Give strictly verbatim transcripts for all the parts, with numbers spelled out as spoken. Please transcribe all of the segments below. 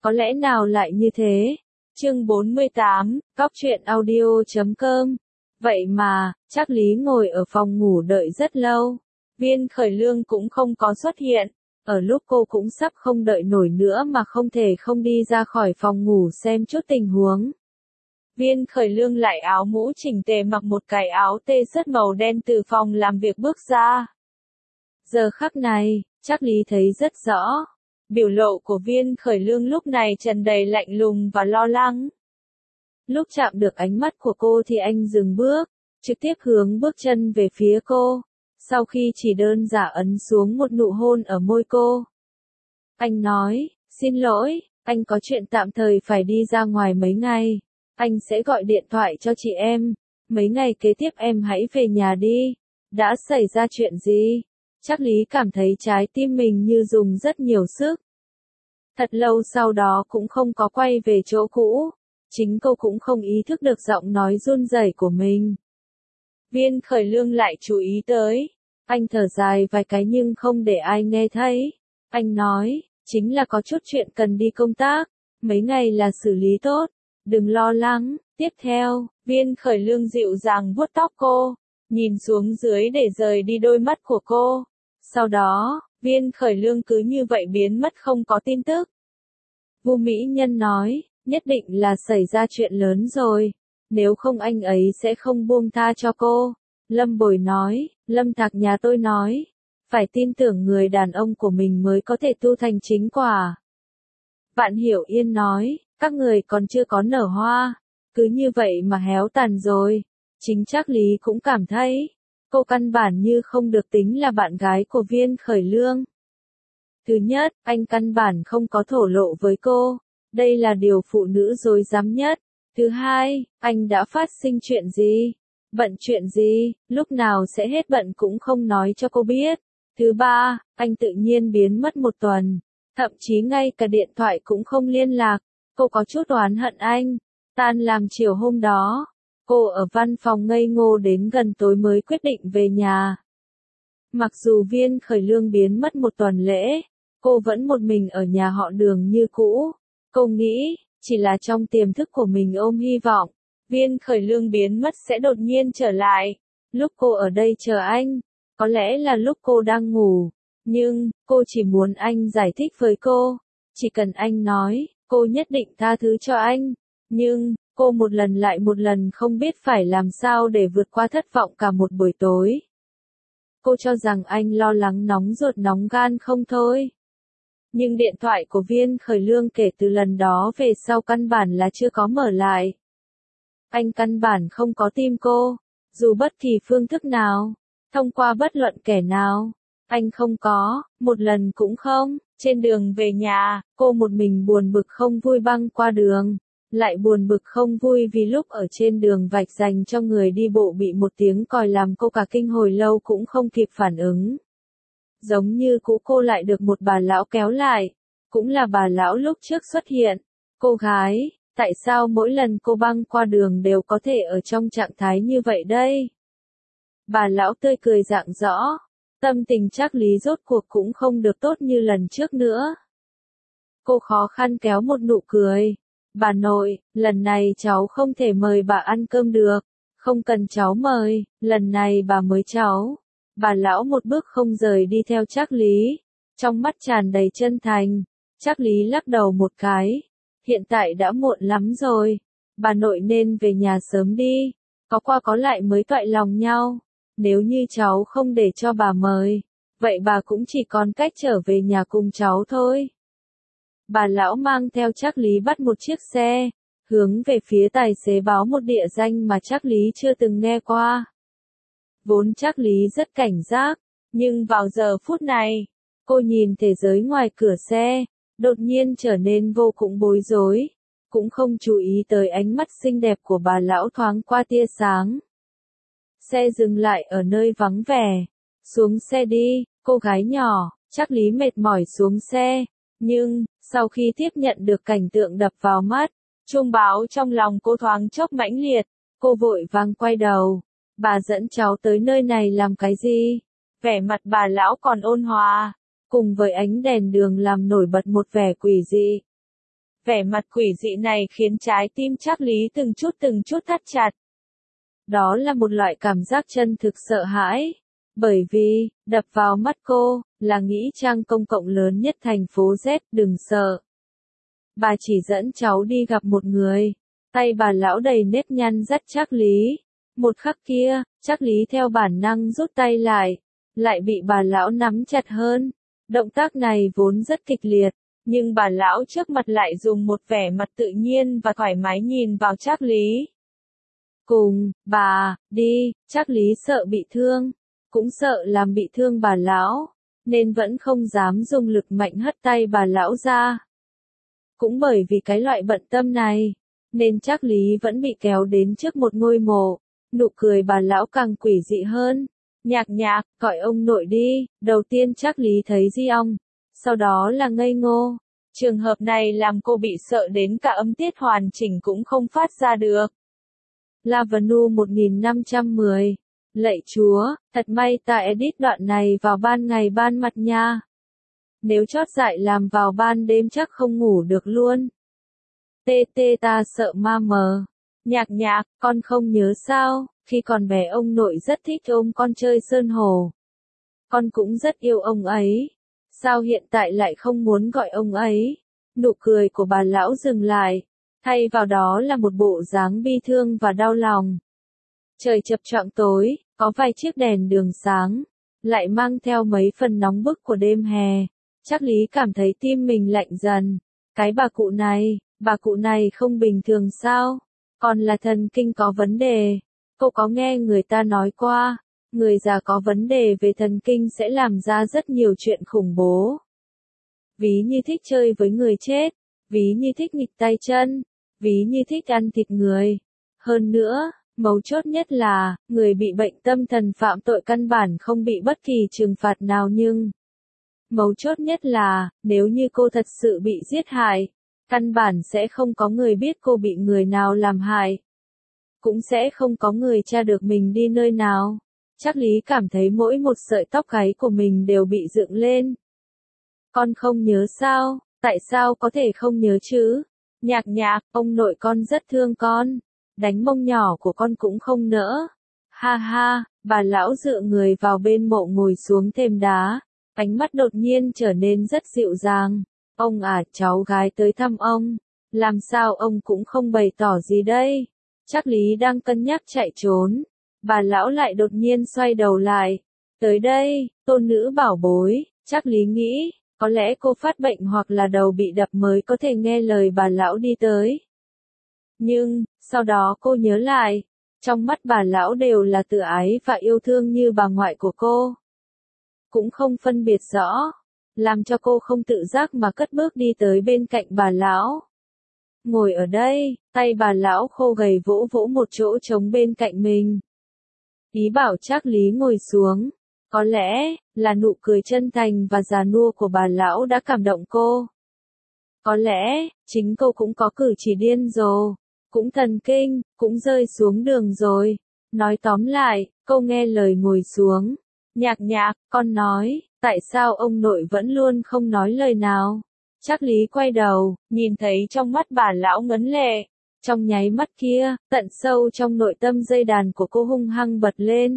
có lẽ nào lại như thế? Chương bốn mươi tám, Cóc truyện audio chấm com. Vậy mà, Trác Lý ngồi ở phòng ngủ đợi rất lâu. Viên Khởi Lương cũng không có xuất hiện. Ở lúc cô cũng sắp không đợi nổi nữa mà không thể không đi ra khỏi phòng ngủ xem chút tình huống. Viên Khởi Lương lại áo mũ chỉnh tề mặc một cái áo tê sớt màu đen từ phòng làm việc bước ra. Giờ khắc này, Trác Lý thấy rất rõ. Biểu lộ của Viên Khởi Lương lúc này tràn đầy lạnh lùng và lo lắng. Lúc chạm được ánh mắt của cô thì anh dừng bước, trực tiếp hướng bước chân về phía cô. Sau khi chỉ đơn giản ấn xuống một nụ hôn ở môi cô. Anh nói, xin lỗi, anh có chuyện tạm thời phải đi ra ngoài mấy ngày. Anh sẽ gọi điện thoại cho chị em. Mấy ngày kế tiếp em hãy về nhà đi. Đã xảy ra chuyện gì? Trác Lý cảm thấy trái tim mình như dùng rất nhiều sức. Thật lâu sau đó cũng không có quay về chỗ cũ. Chính cô cũng không ý thức được giọng nói run rẩy của mình. Viên Khởi Lương lại chú ý tới. Anh thở dài vài cái nhưng không để ai nghe thấy. Anh nói, chính là có chút chuyện cần đi công tác. Mấy ngày là xử lý tốt. Đừng lo lắng. Tiếp theo, Viên Khởi Lương dịu dàng vuốt tóc cô. Nhìn xuống dưới để rời đi đôi mắt của cô. Sau đó, Viên Khởi Lương cứ như vậy biến mất không có tin tức. Vu Mỹ Nhân nói, nhất định là xảy ra chuyện lớn rồi. Nếu không anh ấy sẽ không buông tha cho cô. Lâm Bồi nói, Lâm Thạc nhà tôi nói, phải tin tưởng người đàn ông của mình mới có thể tu thành chính quả. Vạn Hiểu Yên nói, các người còn chưa có nở hoa, cứ như vậy mà héo tàn rồi. Chính Trác Lý cũng cảm thấy, cô căn bản như không được tính là bạn gái của Viên Khởi Lương. Thứ nhất, anh căn bản không có thổ lộ với cô, đây là điều phụ nữ dối dám nhất. Thứ hai, anh đã phát sinh chuyện gì? Bận chuyện gì? Lúc nào sẽ hết bận cũng không nói cho cô biết. Thứ ba, anh tự nhiên biến mất một tuần, thậm chí ngay cả điện thoại cũng không liên lạc. Cô có chút oán hận anh. Tan làm chiều hôm đó, cô ở văn phòng ngây ngô đến gần tối mới quyết định về nhà. Mặc dù Viên Khởi Lương biến mất một tuần lễ, cô vẫn một mình ở nhà họ Đường như cũ. Cô nghĩ, chỉ là trong tiềm thức của mình ôm hy vọng, Viên Khởi Lương biến mất sẽ đột nhiên trở lại. Lúc cô ở đây chờ anh, có lẽ là lúc cô đang ngủ, nhưng, cô chỉ muốn anh giải thích với cô. Chỉ cần anh nói, cô nhất định tha thứ cho anh. Nhưng, cô một lần lại một lần không biết phải làm sao để vượt qua thất vọng cả một buổi tối. Cô cho rằng anh lo lắng nóng ruột nóng gan không thôi. Nhưng điện thoại của Viên Khởi Lương kể từ lần đó về sau căn bản là chưa có mở lại. Anh căn bản không có tim cô, dù bất kỳ phương thức nào, thông qua bất luận kẻ nào. Anh không có, một lần cũng không. Trên đường về nhà, cô một mình buồn bực không vui băng qua đường. Lại buồn bực không vui vì lúc ở trên đường vạch dành cho người đi bộ bị một tiếng còi làm cô cả kinh hồi lâu cũng không kịp phản ứng. Giống như cũ cô lại được một bà lão kéo lại. Cũng là bà lão lúc trước xuất hiện. Cô gái, tại sao mỗi lần cô băng qua đường đều có thể ở trong trạng thái như vậy đây? Bà lão tươi cười rạng rõ. Tâm tình Trác Lý rốt cuộc cũng không được tốt như lần trước nữa. Cô khó khăn kéo một nụ cười. Bà nội, lần này cháu không thể mời bà ăn cơm được. Không cần cháu mời, lần này bà mới cháu. Bà lão một bước không rời đi theo Trác Lý. Trong mắt tràn đầy chân thành. Trác Lý lắc đầu một cái. Hiện tại đã muộn lắm rồi. Bà nội nên về nhà sớm đi. Có qua có lại mới toại lòng nhau. Nếu như cháu không để cho bà mời, vậy bà cũng chỉ còn cách trở về nhà cùng cháu thôi. Bà lão mang theo Trác Lý bắt một chiếc xe, hướng về phía tài xế báo một địa danh mà Trác Lý chưa từng nghe qua. Vốn Trác Lý rất cảnh giác, nhưng vào giờ phút này, cô nhìn thế giới ngoài cửa xe, đột nhiên trở nên vô cùng bối rối, cũng không chú ý tới ánh mắt xinh đẹp của bà lão thoáng qua tia sáng. Xe dừng lại ở nơi vắng vẻ. Xuống xe đi, cô gái nhỏ. Trác Lý mệt mỏi xuống xe. Nhưng, sau khi tiếp nhận được cảnh tượng đập vào mắt, chuông báo trong lòng cô thoáng chốc mãnh liệt. Cô vội vàng quay đầu. Bà dẫn cháu tới nơi này làm cái gì? Vẻ mặt bà lão còn ôn hòa, cùng với ánh đèn đường làm nổi bật một vẻ quỷ dị. Vẻ mặt quỷ dị này khiến trái tim Trác Lý từng chút từng chút thắt chặt. Đó là một loại cảm giác chân thực sợ hãi. Bởi vì, đập vào mắt cô, là nghĩa trang công cộng lớn nhất thành phố Z, đừng sợ. Bà chỉ dẫn cháu đi gặp một người. Tay bà lão đầy nếp nhăn dắt Trác Lý. Một khắc kia, Trác Lý theo bản năng rút tay lại. Lại bị bà lão nắm chặt hơn. Động tác này vốn rất kịch liệt. Nhưng bà lão trước mặt lại dùng một vẻ mặt tự nhiên và thoải mái nhìn vào Trác Lý. Cùng, bà, đi, Trác Lý sợ bị thương. Cũng sợ làm bị thương bà lão. Nên vẫn không dám dùng lực mạnh hất tay bà lão ra. Cũng bởi vì cái loại bận tâm này. Nên Trác Lý vẫn bị kéo đến trước một ngôi mộ. Nụ cười bà lão càng quỷ dị hơn. Nhạc nhạc, gọi ông nội đi. Đầu tiên Trác Lý thấy Di ong. Sau đó là ngây ngô. Trường hợp này làm cô bị sợ đến cả âm tiết hoàn chỉnh cũng không phát ra được. Lavanu một nghìn năm trăm mười. Lạy Chúa, thật may ta edit đoạn này vào ban ngày ban mặt nha. Nếu chót dại làm vào ban đêm chắc không ngủ được luôn. Tê tê ta sợ ma mờ. Nhạc nhạc, con không nhớ sao, khi còn bé ông nội rất thích ôm con chơi sơn hồ. Con cũng rất yêu ông ấy. Sao hiện tại lại không muốn gọi ông ấy? Nụ cười của bà lão dừng lại. Thay vào đó là một bộ dáng bi thương và đau lòng. Trời chập choạng tối, có vài chiếc đèn đường sáng. Lại mang theo mấy phần nóng bức của đêm hè. Trác Lý cảm thấy tim mình lạnh dần. Cái bà cụ này, bà cụ này không bình thường sao? Còn là thần kinh có vấn đề. Cô có nghe người ta nói qua. Người già có vấn đề về thần kinh sẽ làm ra rất nhiều chuyện khủng bố. Ví như thích chơi với người chết, ví như thích nghịch tay chân, ví như thích ăn thịt người. Hơn nữa, mấu chốt nhất là, người bị bệnh tâm thần phạm tội căn bản không bị bất kỳ trừng phạt nào nhưng... Mấu chốt nhất là, nếu như cô thật sự bị giết hại, căn bản sẽ không có người biết cô bị người nào làm hại. Cũng sẽ không có người tra được mình đi nơi nào. Trác Lý cảm thấy mỗi một sợi tóc gáy của mình đều bị dựng lên. Con không nhớ sao? Tại sao có thể không nhớ chứ? Nhạc nhạc, ông nội con rất thương con. Đánh mông nhỏ của con cũng không nỡ. Ha ha, bà lão dựa người vào bên mộ ngồi xuống thềm đá. Ánh mắt đột nhiên trở nên rất dịu dàng. Ông à, cháu gái tới thăm ông. Làm sao ông cũng không bày tỏ gì đây? Trác Lý đang cân nhắc chạy trốn. Bà lão lại đột nhiên xoay đầu lại. Tới đây, tôn nữ bảo bối, Trác Lý nghĩ, có lẽ cô phát bệnh hoặc là đầu bị đập mới có thể nghe lời bà lão đi tới. Nhưng, sau đó cô nhớ lại, trong mắt bà lão đều là tự ái và yêu thương như bà ngoại của cô. Cũng không phân biệt rõ, làm cho cô không tự giác mà cất bước đi tới bên cạnh bà lão. Ngồi ở đây, tay bà lão khô gầy vỗ vỗ một chỗ trống bên cạnh mình. Ý bảo Trác Lý ngồi xuống. Có lẽ, là nụ cười chân thành và già nua của bà lão đã cảm động cô. Có lẽ, chính cô cũng có cử chỉ điên rồ, cũng thần kinh, cũng rơi xuống đường rồi. Nói tóm lại, cô nghe lời ngồi xuống. Nhạc nhạc, con nói, tại sao ông nội vẫn luôn không nói lời nào? Trác Lý quay đầu, nhìn thấy trong mắt bà lão ngấn lệ. Trong nháy mắt kia, tận sâu trong nội tâm dây đàn của cô hung hăng bật lên.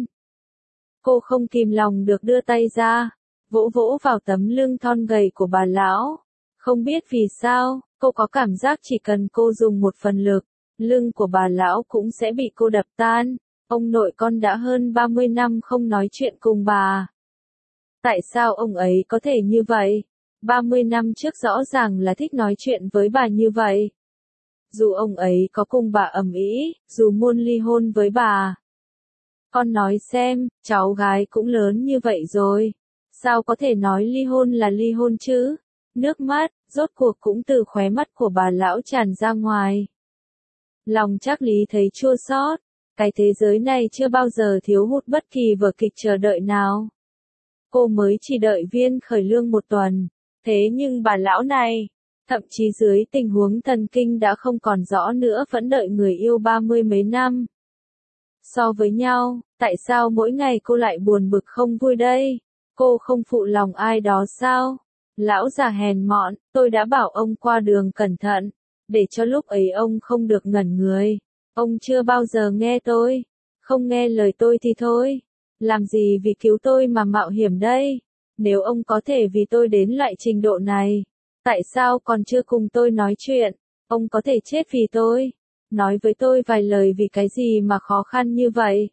Cô không kìm lòng được đưa tay ra, vỗ vỗ vào tấm lưng thon gầy của bà lão. Không biết vì sao, cô có cảm giác chỉ cần cô dùng một phần lực, lưng của bà lão cũng sẽ bị cô đập tan. Ông nội con đã hơn ba mươi năm không nói chuyện cùng bà. Tại sao ông ấy có thể như vậy? ba mươi năm trước rõ ràng là thích nói chuyện với bà như vậy. Dù ông ấy có cùng bà ầm ĩ, dù muốn ly hôn với bà. Con nói xem, cháu gái cũng lớn như vậy rồi. Sao có thể nói ly hôn là ly hôn chứ? Nước mắt, rốt cuộc cũng từ khóe mắt của bà lão tràn ra ngoài. Lòng Trác Lý thấy chua xót. Cái thế giới này chưa bao giờ thiếu hụt bất kỳ vở kịch chờ đợi nào. Cô mới chỉ đợi Viên Khởi Lương một tuần. Thế nhưng bà lão này, thậm chí dưới tình huống thần kinh đã không còn rõ nữa vẫn đợi người yêu ba mươi mấy năm. So với nhau, tại sao mỗi ngày cô lại buồn bực không vui đây? Cô không phụ lòng ai đó sao? Lão già hèn mọn, tôi đã bảo ông qua đường cẩn thận, để cho lúc ấy ông không được ngẩn người. Ông chưa bao giờ nghe tôi. Không nghe lời tôi thì thôi. Làm gì vì cứu tôi mà mạo hiểm đây? Nếu ông có thể vì tôi đến loại trình độ này, tại sao còn chưa cùng tôi nói chuyện? Ông có thể chết vì tôi. Nói với tôi vài lời vì cái gì mà khó khăn như vậy?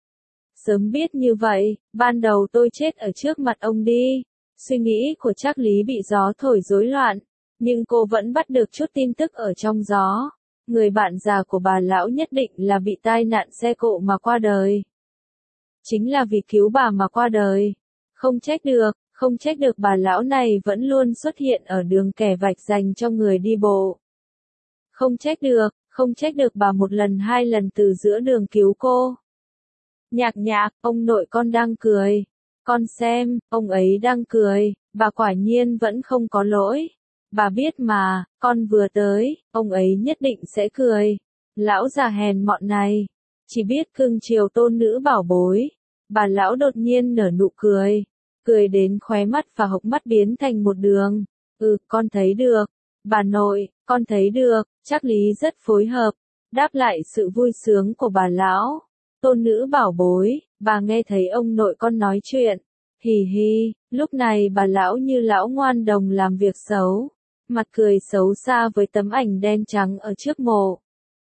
Sớm biết như vậy, ban đầu tôi chết ở trước mặt ông đi. Suy nghĩ của Trác Lý bị gió thổi rối loạn, nhưng cô vẫn bắt được chút tin tức ở trong gió. Người bạn già của bà lão nhất định là bị tai nạn xe cộ mà qua đời. Chính là vì cứu bà mà qua đời. Không trách được, không trách được bà lão này vẫn luôn xuất hiện ở đường kẻ vạch dành cho người đi bộ. Không trách được, không trách được bà một lần hai lần từ giữa đường cứu cô. Nhạc nhạc, ông nội con đang cười. Con xem, ông ấy đang cười, bà quả nhiên vẫn không có lỗi. Bà biết mà, con vừa tới, ông ấy nhất định sẽ cười. Lão già hèn mọn này, chỉ biết cưng chiều tôn nữ bảo bối. Bà lão đột nhiên nở nụ cười, cười đến khóe mắt và hốc mắt biến thành một đường. Ừ, con thấy được. Bà nội, con thấy được, Trác Lý rất phối hợp, đáp lại sự vui sướng của bà lão. Tôn nữ bảo bối, bà nghe thấy ông nội con nói chuyện. Hì hì, lúc này bà lão như lão ngoan đồng làm việc xấu, mặt cười xấu xa với tấm ảnh đen trắng ở trước mộ.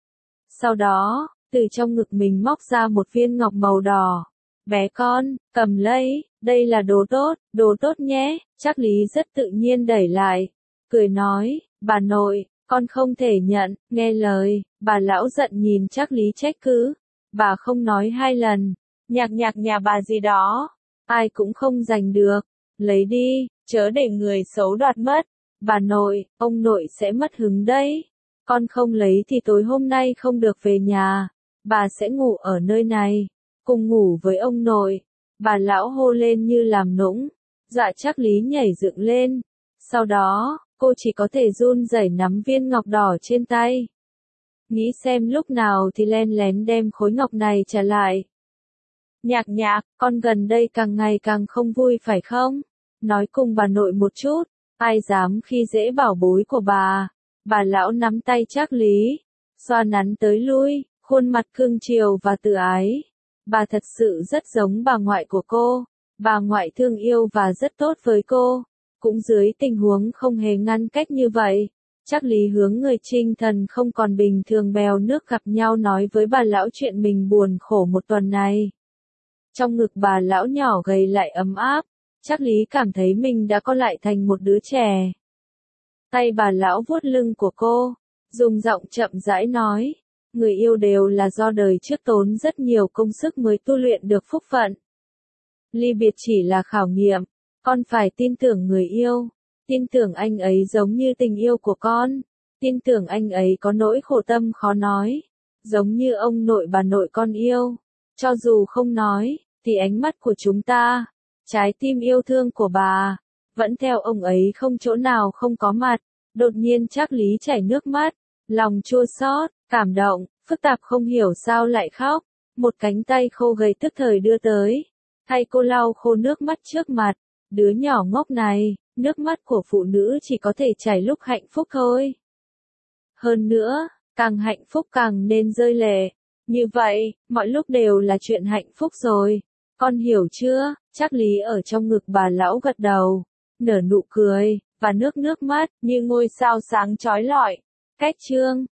Sau đó, từ trong ngực mình móc ra một viên ngọc màu đỏ. Bé con, cầm lấy, đây là đồ tốt, đồ tốt nhé. Trác Lý rất tự nhiên đẩy lại, cười nói, bà nội, con không thể nhận, nghe lời. Bà lão giận nhìn Trác Lý trách cứ. Bà không nói hai lần, nhạc nhạc nhà bà gì đó, ai cũng không giành được, lấy đi, chớ để người xấu đoạt mất. Bà nội, ông nội sẽ mất hứng đấy. Con không lấy thì tối hôm nay không được về nhà, bà sẽ ngủ ở nơi này, cùng ngủ với ông nội. Bà lão hô lên như làm nũng, dọa Trác Lý nhảy dựng lên. Sau đó, cô chỉ có thể run rẩy nắm viên ngọc đỏ trên tay. Nghĩ xem lúc nào thì len lén đem khối ngọc này trả lại. Nhạc nhạc, con gần đây càng ngày càng không vui phải không? Nói cùng bà nội một chút, ai dám khi dễ bảo bối của bà. Bà lão nắm tay Trác Lý, xoa nắn tới lui, khuôn mặt cưng chiều và tự ái. Bà thật sự rất giống bà ngoại của cô. Bà ngoại thương yêu và rất tốt với cô. Cũng dưới tình huống không hề ngăn cách như vậy, Trác Lý hướng người Trinh Thần không còn bình thường bèo nước gặp nhau nói với bà lão chuyện mình buồn khổ một tuần này. Trong ngực bà lão nhỏ gầy lại ấm áp, Trác Lý cảm thấy mình đã co lại thành một đứa trẻ. Tay bà lão vuốt lưng của cô, dùng giọng chậm rãi nói, người yêu đều là do đời trước tốn rất nhiều công sức mới tu luyện được phúc phận. Ly biệt chỉ là khảo nghiệm, con phải tin tưởng người yêu. Tin tưởng anh ấy giống như tình yêu của con. Tin tưởng anh ấy có nỗi khổ tâm khó nói. Giống như ông nội bà nội con yêu. Cho dù không nói, thì ánh mắt của chúng ta, trái tim yêu thương của bà, vẫn theo ông ấy không chỗ nào không có mặt. Đột nhiên Trác Lý chảy nước mắt, lòng chua xót, cảm động, phức tạp không hiểu sao lại khóc. Một cánh tay khô gầy tức thời đưa tới, thay cô lau khô nước mắt trước mặt. Đứa nhỏ ngốc này, nước mắt của phụ nữ chỉ có thể chảy lúc hạnh phúc thôi. Hơn nữa, càng hạnh phúc càng nên rơi lệ. Như vậy, mọi lúc đều là chuyện hạnh phúc rồi. Con hiểu chưa? Trác Lý ở trong ngực bà lão gật đầu, nở nụ cười, và nước nước mắt như ngôi sao sáng chói lọi. Cách chương